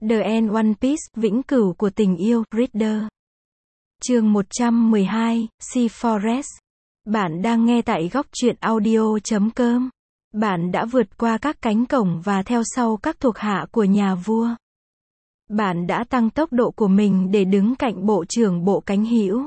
The End One Piece, vĩnh cửu của tình yêu, Reader. Chương 112, Sea Forest. Bạn đang nghe tại góc truyện audio.com. Bạn đã vượt qua các cánh cổng và theo sau các thuộc hạ của nhà vua. Bạn đã tăng tốc độ của mình để đứng cạnh bộ trưởng bộ cánh hữu.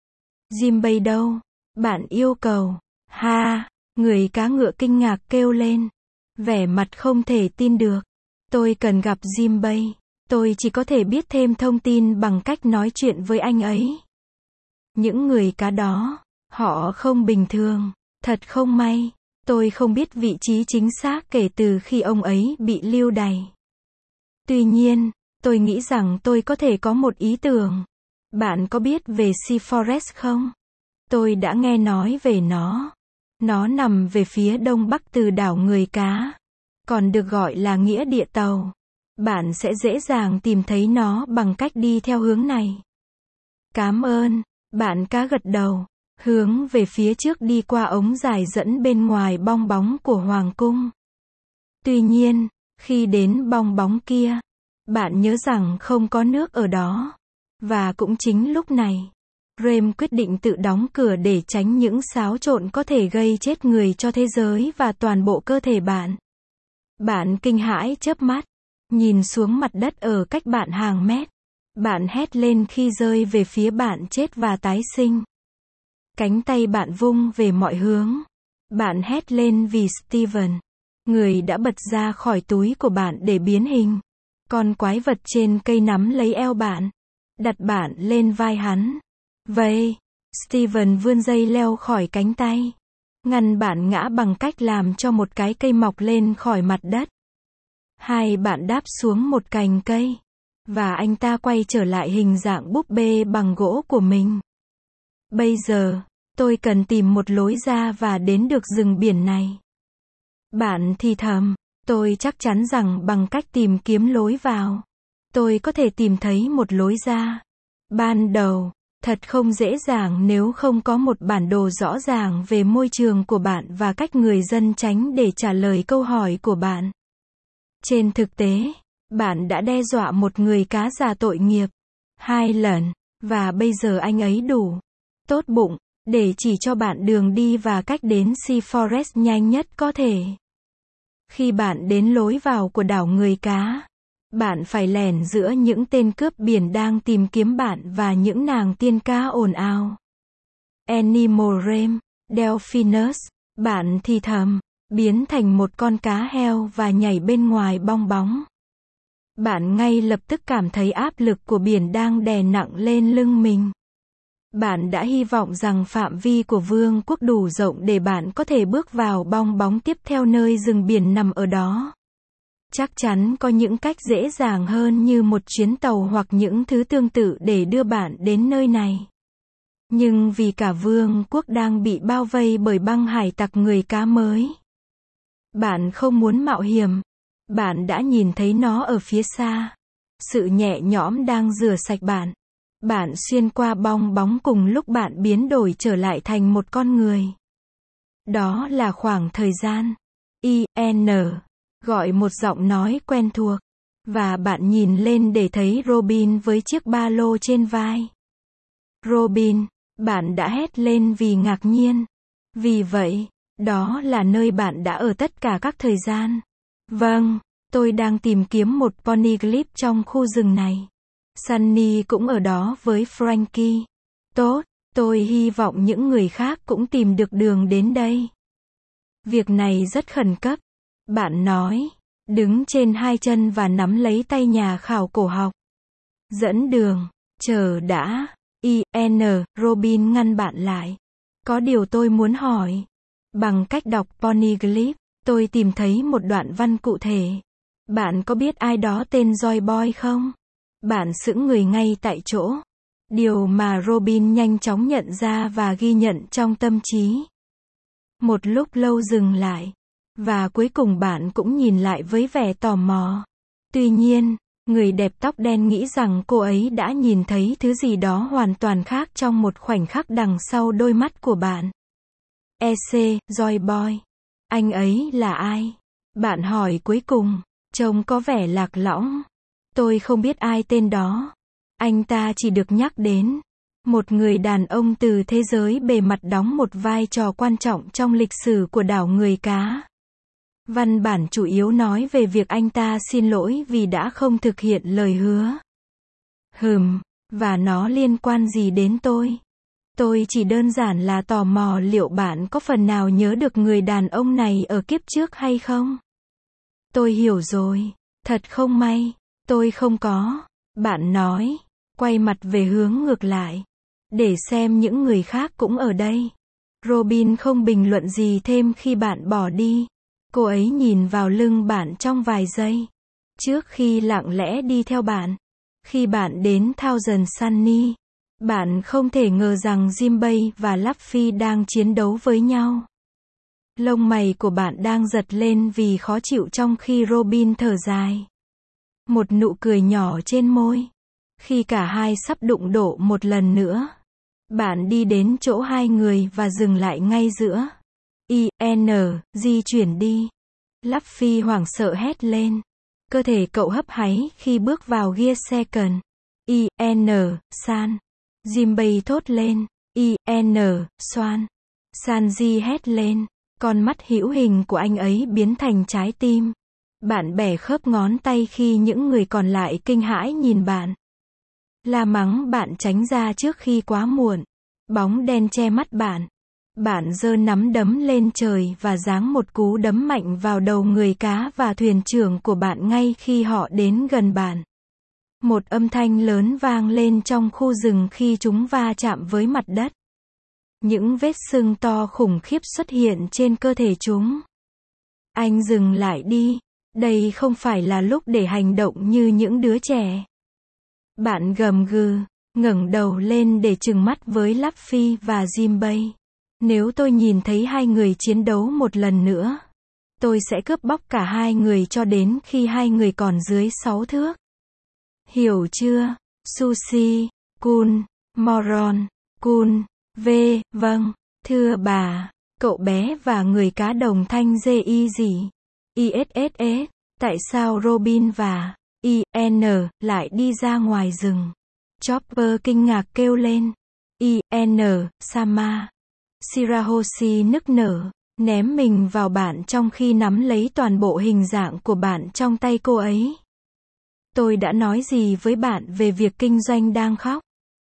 Jinbei đâu? Bạn yêu cầu. Ha! Người cá ngựa kinh ngạc kêu lên. Vẻ mặt không thể tin được. Tôi cần gặp Jinbei. Tôi chỉ có thể biết thêm thông tin bằng cách nói chuyện với anh ấy. Những người cá đó, họ không bình thường. Thật không may. Tôi không biết vị trí chính xác kể từ khi ông ấy bị lưu đày. Tuy nhiên, tôi nghĩ rằng tôi có thể có một ý tưởng. Bạn có biết về Sea Forest không? Tôi đã nghe nói về nó. Nó nằm về phía đông bắc từ đảo Người Cá, còn được gọi là nghĩa địa tàu. Bạn sẽ dễ dàng tìm thấy nó bằng cách đi theo hướng này. Cảm ơn. Bạn cá gật đầu, hướng về phía trước đi qua ống dài dẫn bên ngoài bong bóng của Hoàng cung. Tuy nhiên, khi đến bong bóng kia, bạn nhớ rằng không có nước ở đó. Và cũng chính lúc này, Rem quyết định tự đóng cửa để tránh những xáo trộn có thể gây chết người cho thế giới và toàn bộ cơ thể bạn. Bạn kinh hãi chớp mắt, nhìn xuống mặt đất ở cách bạn hàng mét. Bạn hét lên khi rơi về phía bạn chết và tái sinh. Cánh tay bạn vung về mọi hướng. Bạn hét lên vì Steven, người đã bật ra khỏi túi của bạn để biến hình. Con quái vật trên cây nắm lấy eo bạn, đặt bạn lên vai hắn. Vậy, Steven vươn dây leo khỏi cánh tay, ngăn bạn ngã bằng cách làm cho một cái cây mọc lên khỏi mặt đất. Hai bạn đáp xuống một cành cây, và anh ta quay trở lại hình dạng búp bê bằng gỗ của mình. Bây giờ, tôi cần tìm một lối ra và đến được rừng biển này. Bạn thì thầm, tôi chắc chắn rằng bằng cách tìm kiếm lối vào, tôi có thể tìm thấy một lối ra. Ban đầu, thật không dễ dàng nếu không có một bản đồ rõ ràng về môi trường của bạn và cách người dân tránh để trả lời câu hỏi của bạn. Trên thực tế, bạn đã đe dọa một người cá già tội nghiệp 2 lần, và bây giờ anh ấy đủ tốt bụng để chỉ cho bạn đường đi và cách đến Sea Forest nhanh nhất có thể. Khi bạn đến lối vào của đảo Người Cá, bạn phải lẻn giữa những tên cướp biển đang tìm kiếm bạn và những nàng tiên cá ồn ào. Animal Rem, Delphinus, bạn thì thầm, biến thành một con cá heo và nhảy bên ngoài bong bóng. Bạn ngay lập tức cảm thấy áp lực của biển đang đè nặng lên lưng mình. Bạn đã hy vọng rằng phạm vi của vương quốc đủ rộng để bạn có thể bước vào bong bóng tiếp theo nơi rừng biển nằm ở đó. Chắc chắn có những cách dễ dàng hơn như một chuyến tàu hoặc những thứ tương tự để đưa bạn đến nơi này. Nhưng vì cả vương quốc đang bị bao vây bởi băng hải tặc người cá mới, bạn không muốn mạo hiểm. Bạn đã nhìn thấy nó ở phía xa. Sự nhẹ nhõm đang rửa sạch bạn. Bạn xuyên qua bong bóng cùng lúc bạn biến đổi trở lại thành một con người. Đó là khoảng thời gian. IN. Gọi một giọng nói quen thuộc. Và bạn nhìn lên để thấy Robin với chiếc ba lô trên vai. Robin, bạn đã hét lên vì ngạc nhiên. Vì vậy, đó là nơi bạn đã ở tất cả các thời gian. Vâng, tôi đang tìm kiếm một poneglyph trong khu rừng này. Sunny cũng ở đó với Frankie. Tốt, tôi hy vọng những người khác cũng tìm được đường đến đây. Việc này rất khẩn cấp. Bạn nói, đứng trên 2 chân và nắm lấy tay nhà khảo cổ học. Dẫn đường, chờ đã. IN. Robin ngăn bạn lại. Có điều tôi muốn hỏi. Bằng cách đọc poneglyph, tôi tìm thấy một đoạn văn cụ thể. Bạn có biết ai đó tên Joy Boy không? Bạn sững người ngay tại chỗ. Điều mà Robin nhanh chóng nhận ra và ghi nhận trong tâm trí. Một lúc lâu dừng lại. Và cuối cùng bạn cũng nhìn lại với vẻ tò mò. Tuy nhiên, người đẹp tóc đen nghĩ rằng cô ấy đã nhìn thấy thứ gì đó hoàn toàn khác trong một khoảnh khắc đằng sau đôi mắt của bạn. Joy Boy. Anh ấy là ai? Bạn hỏi cuối cùng. Trông có vẻ lạc lõng. Tôi không biết ai tên đó. Anh ta chỉ được nhắc đến. Một người đàn ông từ thế giới bề mặt đóng một vai trò quan trọng trong lịch sử của đảo người cá. Văn bản chủ yếu nói về việc anh ta xin lỗi vì đã không thực hiện lời hứa. Và nó liên quan gì đến tôi? Tôi chỉ đơn giản là tò mò liệu bạn có phần nào nhớ được người đàn ông này ở kiếp trước hay không? Tôi hiểu rồi. Thật không may. Tôi không có. Bạn nói. Quay mặt về hướng ngược lại. Để xem những người khác cũng ở đây. Robin không bình luận gì thêm khi bạn bỏ đi. Cô ấy nhìn vào lưng bạn trong vài giây. Trước khi lặng lẽ đi theo bạn. Khi bạn đến Thousand Sunny, bạn không thể ngờ rằng Jinbei và Luffy đang chiến đấu với nhau. Lông mày của bạn đang giật lên vì khó chịu trong khi Robin thở dài. Một nụ cười nhỏ trên môi. Khi cả hai sắp đụng độ một lần nữa, bạn đi đến chỗ hai người và dừng lại ngay giữa. Di chuyển đi. Luffy hoảng sợ hét lên. Cơ thể cậu hấp háy khi bước vào Gear Second. San. Jinbei thốt lên. Soan. Sanji hét lên. Con mắt hữu hình của anh ấy biến thành trái tim. Bạn bẻ khớp ngón tay khi những người còn lại kinh hãi nhìn bạn. La mắng bạn tránh ra trước khi quá muộn. Bóng đen che mắt bạn. Bạn giơ nắm đấm lên trời và giáng một cú đấm mạnh vào đầu người cá và thuyền trưởng của bạn ngay khi họ đến gần bạn. Một âm thanh lớn vang lên trong khu rừng khi chúng va chạm với mặt đất. Những vết sưng to khủng khiếp xuất hiện trên cơ thể chúng. Anh dừng lại đi. Đây không phải là lúc để hành động như những đứa trẻ. Bạn gầm gừ, ngẩng đầu lên để trừng mắt với Luffy và Jinbei. Nếu tôi nhìn thấy hai người chiến đấu một lần nữa, tôi sẽ cướp bóc cả hai người cho đến khi hai người còn dưới 6 thước. Hiểu chưa? Sushi, Kun, Moron, Kun, vâng, thưa bà, cậu bé và người cá đồng thanh gì? ISSS, tại sao Robin và lại đi ra ngoài rừng? Chopper kinh ngạc kêu lên. Sama. Shirahoshi nức nở, ném mình vào bạn trong khi nắm lấy toàn bộ hình dạng của bạn trong tay cô ấy. Tôi đã nói gì với bạn về việc kinh doanh đang khóc?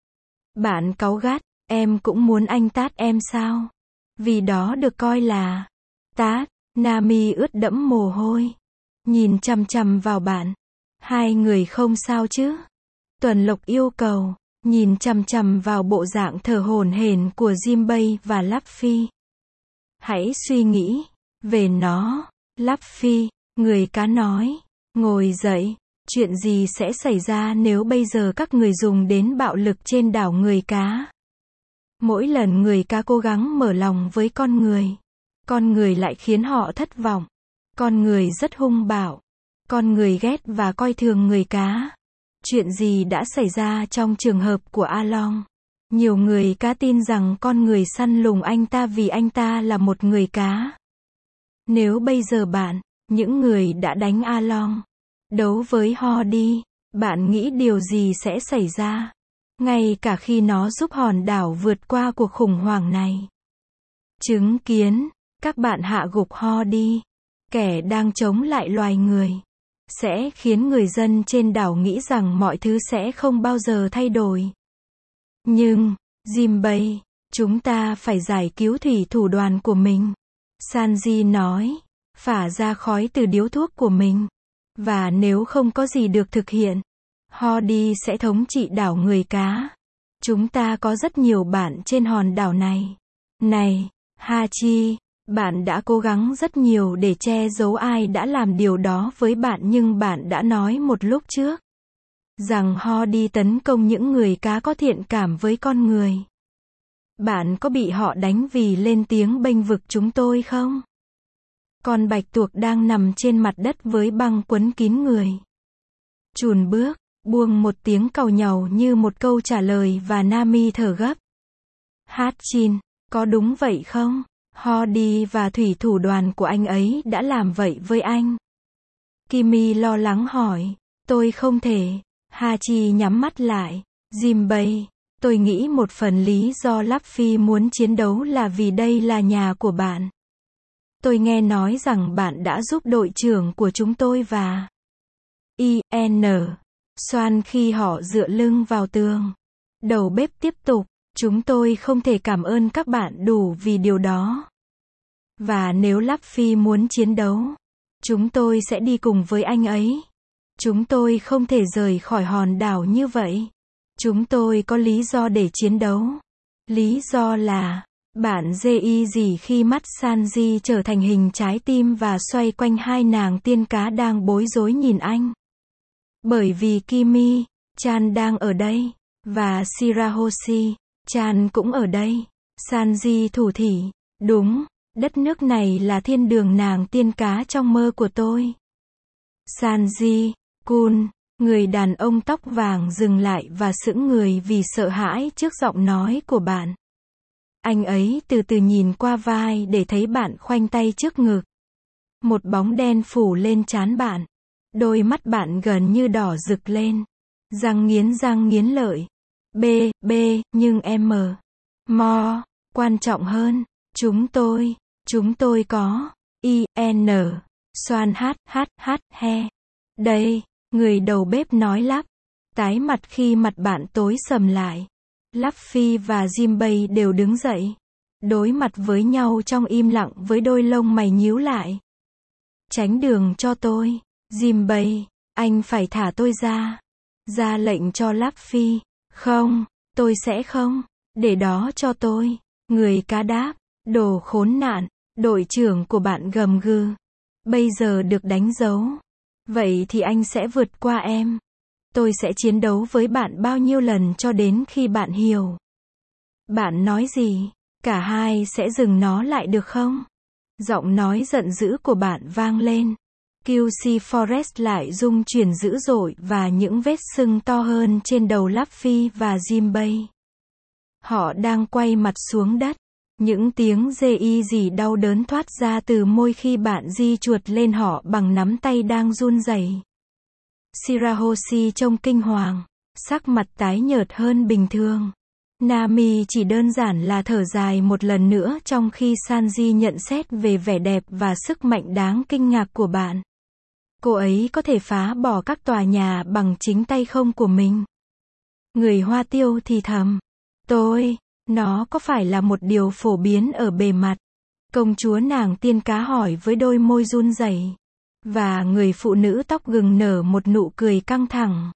Bạn cáu gắt, em cũng muốn anh tát em sao? Vì đó được coi là tát. Nami ướt đẫm mồ hôi. Nhìn chằm chằm vào bạn. Hai người không sao chứ? Tuần Lộc yêu cầu. Nhìn chằm chằm vào bộ dạng thở hổn hển của Jinbei và Luffy. Hãy suy nghĩ về nó. Luffy, người cá nói. Ngồi dậy. Chuyện gì sẽ xảy ra nếu bây giờ các người dùng đến bạo lực trên đảo người cá? Mỗi lần người cá cố gắng mở lòng với con người lại khiến họ thất vọng. Con người rất hung bạo. Con người ghét và coi thường người cá. Chuyện gì đã xảy ra trong trường hợp của A Long? Nhiều người cá tin rằng con người săn lùng anh ta vì anh ta là một người cá. Nếu bây giờ bạn, những người đã đánh A Long, đấu với Hody, bạn nghĩ điều gì sẽ xảy ra? Ngay cả khi nó giúp hòn đảo vượt qua cuộc khủng hoảng này. Chứng kiến, các bạn hạ gục Hody, kẻ đang chống lại loài người, sẽ khiến người dân trên đảo nghĩ rằng mọi thứ sẽ không bao giờ thay đổi. Nhưng, Jinbei, chúng ta phải giải cứu thủy thủ đoàn của mình. Sanji nói, phả ra khói từ điếu thuốc của mình. Và nếu không có gì được thực hiện, Hody sẽ thống trị đảo người cá. Chúng ta có rất nhiều bạn trên hòn đảo này. Này, Hachi, bạn đã cố gắng rất nhiều để che giấu ai đã làm điều đó với bạn, nhưng bạn đã nói một lúc trước rằng Hody tấn công những người cá có thiện cảm với con người. Bạn có bị họ đánh vì lên tiếng bênh vực chúng tôi không? Con bạch tuộc đang nằm trên mặt đất với băng quấn kín người. Chùn bước, buông một tiếng càu nhàu như một câu trả lời và Nami thở gấp. Hatchin, có đúng vậy không? Hody và thủy thủ đoàn của anh ấy đã làm vậy với anh. Kimi lo lắng hỏi. Tôi không thể. Hachi nhắm mắt lại. Jinbei, tôi nghĩ một phần lý do Luffy muốn chiến đấu là vì đây là nhà của bạn. Tôi nghe nói rằng bạn đã giúp đội trưởng của chúng tôi và IN. Xoan khi họ dựa lưng vào tường. Đầu bếp tiếp tục, chúng tôi không thể cảm ơn các bạn đủ vì điều đó. Và nếu Luffy muốn chiến đấu, chúng tôi sẽ đi cùng với anh ấy. Chúng tôi không thể rời khỏi hòn đảo như vậy. Chúng tôi có lý do để chiến đấu. Lý do là, bạn dê gì khi mắt Sanji trở thành hình trái tim và xoay quanh hai nàng tiên cá đang bối rối nhìn anh. Bởi vì Kimi Chan đang ở đây, và Shirahoshi Chan cũng ở đây. Sanji thủ thỉ, đúng, đất nước này là thiên đường nàng tiên cá trong mơ của tôi. Sanji-kun, người đàn ông tóc vàng dừng lại và sững người vì sợ hãi trước giọng nói của bạn. Anh ấy từ từ nhìn qua vai để thấy bạn khoanh tay trước ngực. Một bóng đen phủ lên trán bạn. Đôi mắt bạn gần như đỏ rực lên. Răng nghiến lợi. Nhưng Mo, quan trọng hơn, chúng tôi có, IN, Xoan he. Đây, người đầu bếp nói lắp. Tái mặt khi mặt bạn tối sầm lại. Luffy và Jinbei đều đứng dậy. Đối mặt với nhau trong im lặng với đôi lông mày nhíu lại. Tránh đường cho tôi, Jinbei, anh phải thả tôi ra. Ra lệnh cho Luffy. Không, tôi sẽ không, để đó cho tôi. Người cá đáp, đồ khốn nạn, đội trưởng của bạn gầm gừ. Bây giờ được đánh dấu. Vậy thì anh sẽ vượt qua em. Tôi sẽ chiến đấu với bạn bao nhiêu lần cho đến khi bạn hiểu. Bạn nói gì? Cả hai sẽ dừng nó lại được không? Giọng nói giận dữ của bạn vang lên. QC Forest lại rung chuyển dữ dội và những vết sưng to hơn trên đầu Luffy và Jinbei. Họ đang quay mặt xuống đất. Những tiếng dê gì đau đớn thoát ra từ môi khi bạn di chuột lên họ bằng nắm tay đang run rẩy. Shirahoshi trông kinh hoàng, sắc mặt tái nhợt hơn bình thường. Nami chỉ đơn giản là thở dài một lần nữa trong khi Sanji nhận xét về vẻ đẹp và sức mạnh đáng kinh ngạc của bạn. Cô ấy có thể phá bỏ các tòa nhà bằng chính tay không của mình. Người Hoa Tiêu thì thầm. Nó có phải là một điều phổ biến ở bề mặt? Công chúa nàng tiên cá hỏi với đôi môi run rẩy. Và người phụ nữ tóc gừng nở một nụ cười căng thẳng.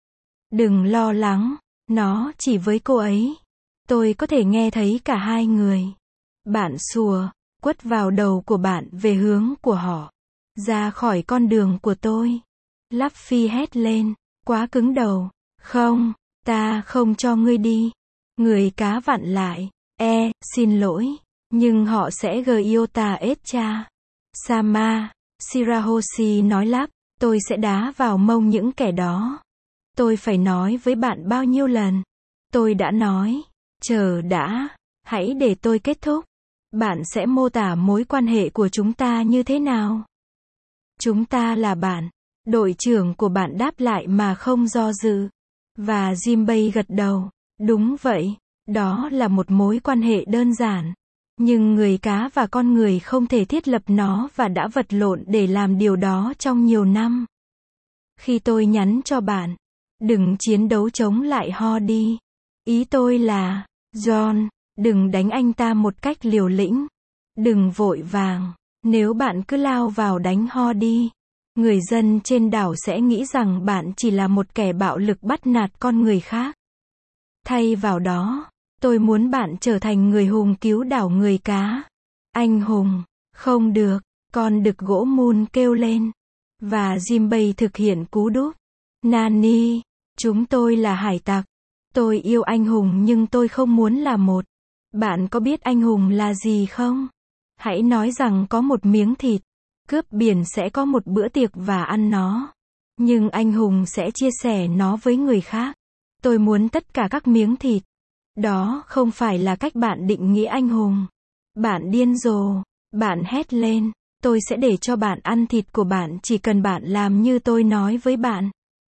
Đừng lo lắng, nó chỉ với cô ấy. Tôi có thể nghe thấy cả hai người. Bạn sủa, quất vào đầu của bạn về hướng của họ. Ra khỏi con đường của tôi. Luffy hét lên, quá cứng đầu. Không, ta không cho ngươi đi. Người cá vặn lại. Xin lỗi. Nhưng họ sẽ Gyota Etcha. Sama, Shirahoshi nói lắp. Tôi sẽ đá vào mông những kẻ đó. Tôi phải nói với bạn bao nhiêu lần. Tôi đã nói. Chờ đã. Hãy để tôi kết thúc. Bạn sẽ mô tả mối quan hệ của chúng ta như thế nào? Chúng ta là bạn. Đội trưởng của bạn đáp lại mà không do dự. Và Jinbei gật đầu. Đúng vậy. Đó là một mối quan hệ đơn giản. Nhưng người cá và con người không thể thiết lập nó và đã vật lộn để làm điều đó trong nhiều năm. Khi tôi nhắn cho bạn, đừng chiến đấu chống lại Hody. Ý tôi là, John, đừng đánh anh ta một cách liều lĩnh. Đừng vội vàng. Nếu bạn cứ lao vào đánh Hody, người dân trên đảo sẽ nghĩ rằng bạn chỉ là một kẻ bạo lực bắt nạt con người khác. Thay vào đó, tôi muốn bạn trở thành người hùng cứu đảo người cá. Anh hùng. Không được. Con đực gỗ Moon kêu lên. Và Jinbei thực hiện cú đúp. Nani. Chúng tôi là hải tặc. Tôi yêu anh hùng nhưng tôi không muốn là một. Bạn có biết anh hùng là gì không? Hãy nói rằng có một miếng thịt. Cướp biển sẽ có một bữa tiệc và ăn nó. Nhưng anh hùng sẽ chia sẻ nó với người khác. Tôi muốn tất cả các miếng thịt. Đó không phải là cách bạn định nghĩa anh hùng. Bạn điên rồ. Bạn hét lên. Tôi sẽ để cho bạn ăn thịt của bạn chỉ cần bạn làm như tôi nói với bạn.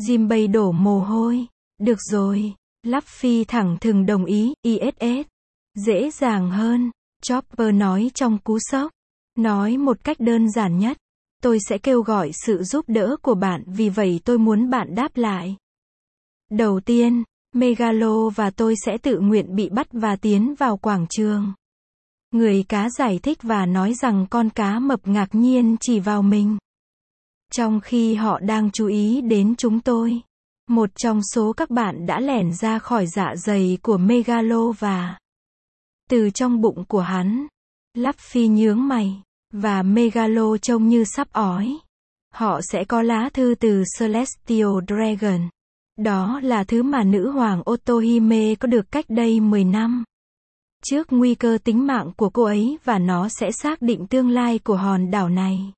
Jinbei đổ mồ hôi. Được rồi. Luffy thẳng thừng đồng ý, ISS. Dễ dàng hơn. Chopper nói trong cú sốc. Nói một cách đơn giản nhất. Tôi sẽ kêu gọi sự giúp đỡ của bạn, vì vậy tôi muốn bạn đáp lại. Đầu tiên, Megalo và tôi sẽ tự nguyện bị bắt và tiến vào quảng trường. Người cá giải thích và nói rằng con cá mập ngạc nhiên chỉ vào mình. Trong khi họ đang chú ý đến chúng tôi. Một trong số các bạn đã lẻn ra khỏi dạ dày của Megalo và từ trong bụng của hắn. Luffy nhướng mày. Và Megalo trông như sắp ói. Họ sẽ có lá thư từ Celestial Dragon. Đó là thứ mà nữ hoàng Otohime có được cách đây 10 năm. Trước nguy cơ tính mạng của cô ấy, và nó sẽ xác định tương lai của hòn đảo này.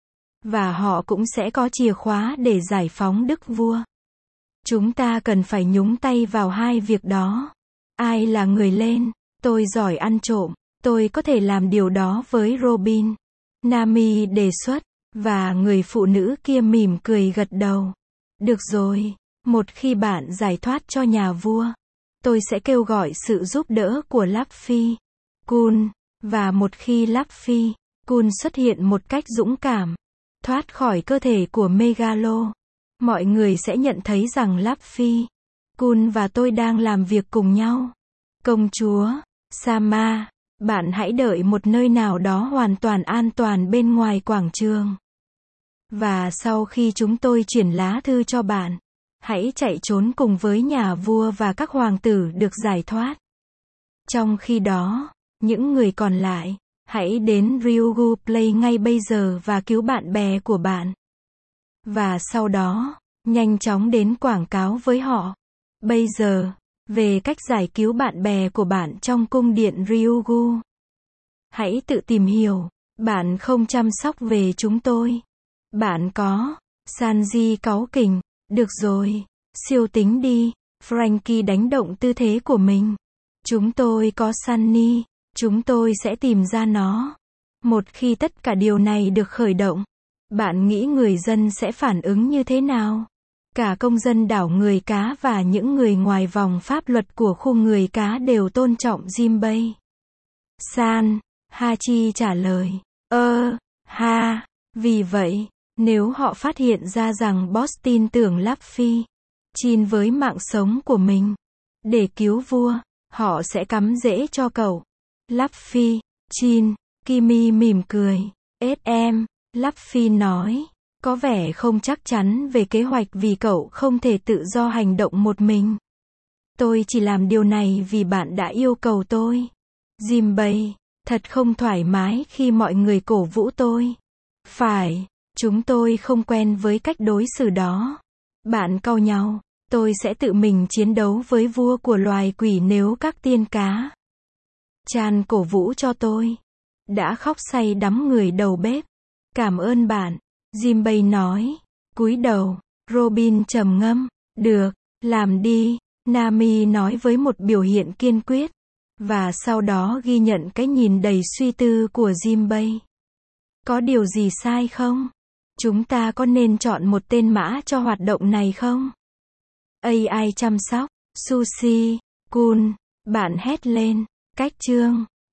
Và họ cũng sẽ có chìa khóa để giải phóng đức vua. Chúng ta cần phải nhúng tay vào hai việc đó. Ai là người lên? Tôi giỏi ăn trộm. Tôi có thể làm điều đó với Robin. Nami đề xuất. Và người phụ nữ kia mỉm cười gật đầu. Được rồi. Một khi bạn giải thoát cho nhà vua, tôi sẽ kêu gọi sự giúp đỡ của Luffy Kun. Và một khi Luffy Kun xuất hiện một cách dũng cảm, thoát khỏi cơ thể của Megalo, mọi người sẽ nhận thấy rằng Luffy Kun và tôi đang làm việc cùng nhau. Công chúa Sama, bạn hãy đợi một nơi nào đó hoàn toàn an toàn bên ngoài quảng trường. Và sau khi chúng tôi chuyển lá thư cho bạn, hãy chạy trốn cùng với nhà vua và các hoàng tử được giải thoát. Trong khi đó, những người còn lại, hãy đến Ryugu Play ngay bây giờ và cứu bạn bè của bạn. Và sau đó, nhanh chóng đến quảng cáo với họ. Bây giờ, về cách giải cứu bạn bè của bạn trong cung điện Ryugu. Hãy tự tìm hiểu. Bạn không chăm sóc về chúng tôi. Bạn có. Sanji cáu kỉnh. Được rồi. Siêu tính đi. Frankie đánh động tư thế của mình. Chúng tôi có Sunny. Chúng tôi sẽ tìm ra nó. Một khi tất cả điều này được khởi động, bạn nghĩ người dân sẽ phản ứng như thế nào? Cả công dân đảo người cá và những người ngoài vòng pháp luật của khu người cá đều tôn trọng Jinbei. San, Hachi trả lời. Ha. Vì vậy, nếu họ phát hiện ra rằng Boss tin tưởng Luffy Chin với mạng sống của mình để cứu vua, họ sẽ cắm rễ cho cậu. Luffy Chin, Kimi mỉm cười. SM, Luffy nói, có vẻ không chắc chắn về kế hoạch vì cậu không thể tự do hành động một mình. Tôi chỉ làm điều này vì bạn đã yêu cầu tôi. Jinbei, thật không thoải mái khi mọi người cổ vũ tôi. Phải, chúng tôi không quen với cách đối xử đó. Bạn cau nhau, tôi sẽ tự mình chiến đấu với vua của loài quỷ nếu các tiên cá Chan cổ vũ cho tôi. Đã khóc say đắm người đầu bếp. Cảm ơn bạn. Jinbei nói. Cúi đầu. Robin trầm ngâm. Được, làm đi. Nami nói với một biểu hiện kiên quyết. Và sau đó ghi nhận cái nhìn đầy suy tư của Jinbei. Có điều gì sai không? Chúng ta có nên chọn một tên mã cho hoạt động này không? AI chăm sóc. Sushi. Kun. Bạn hét lên. Cách chương.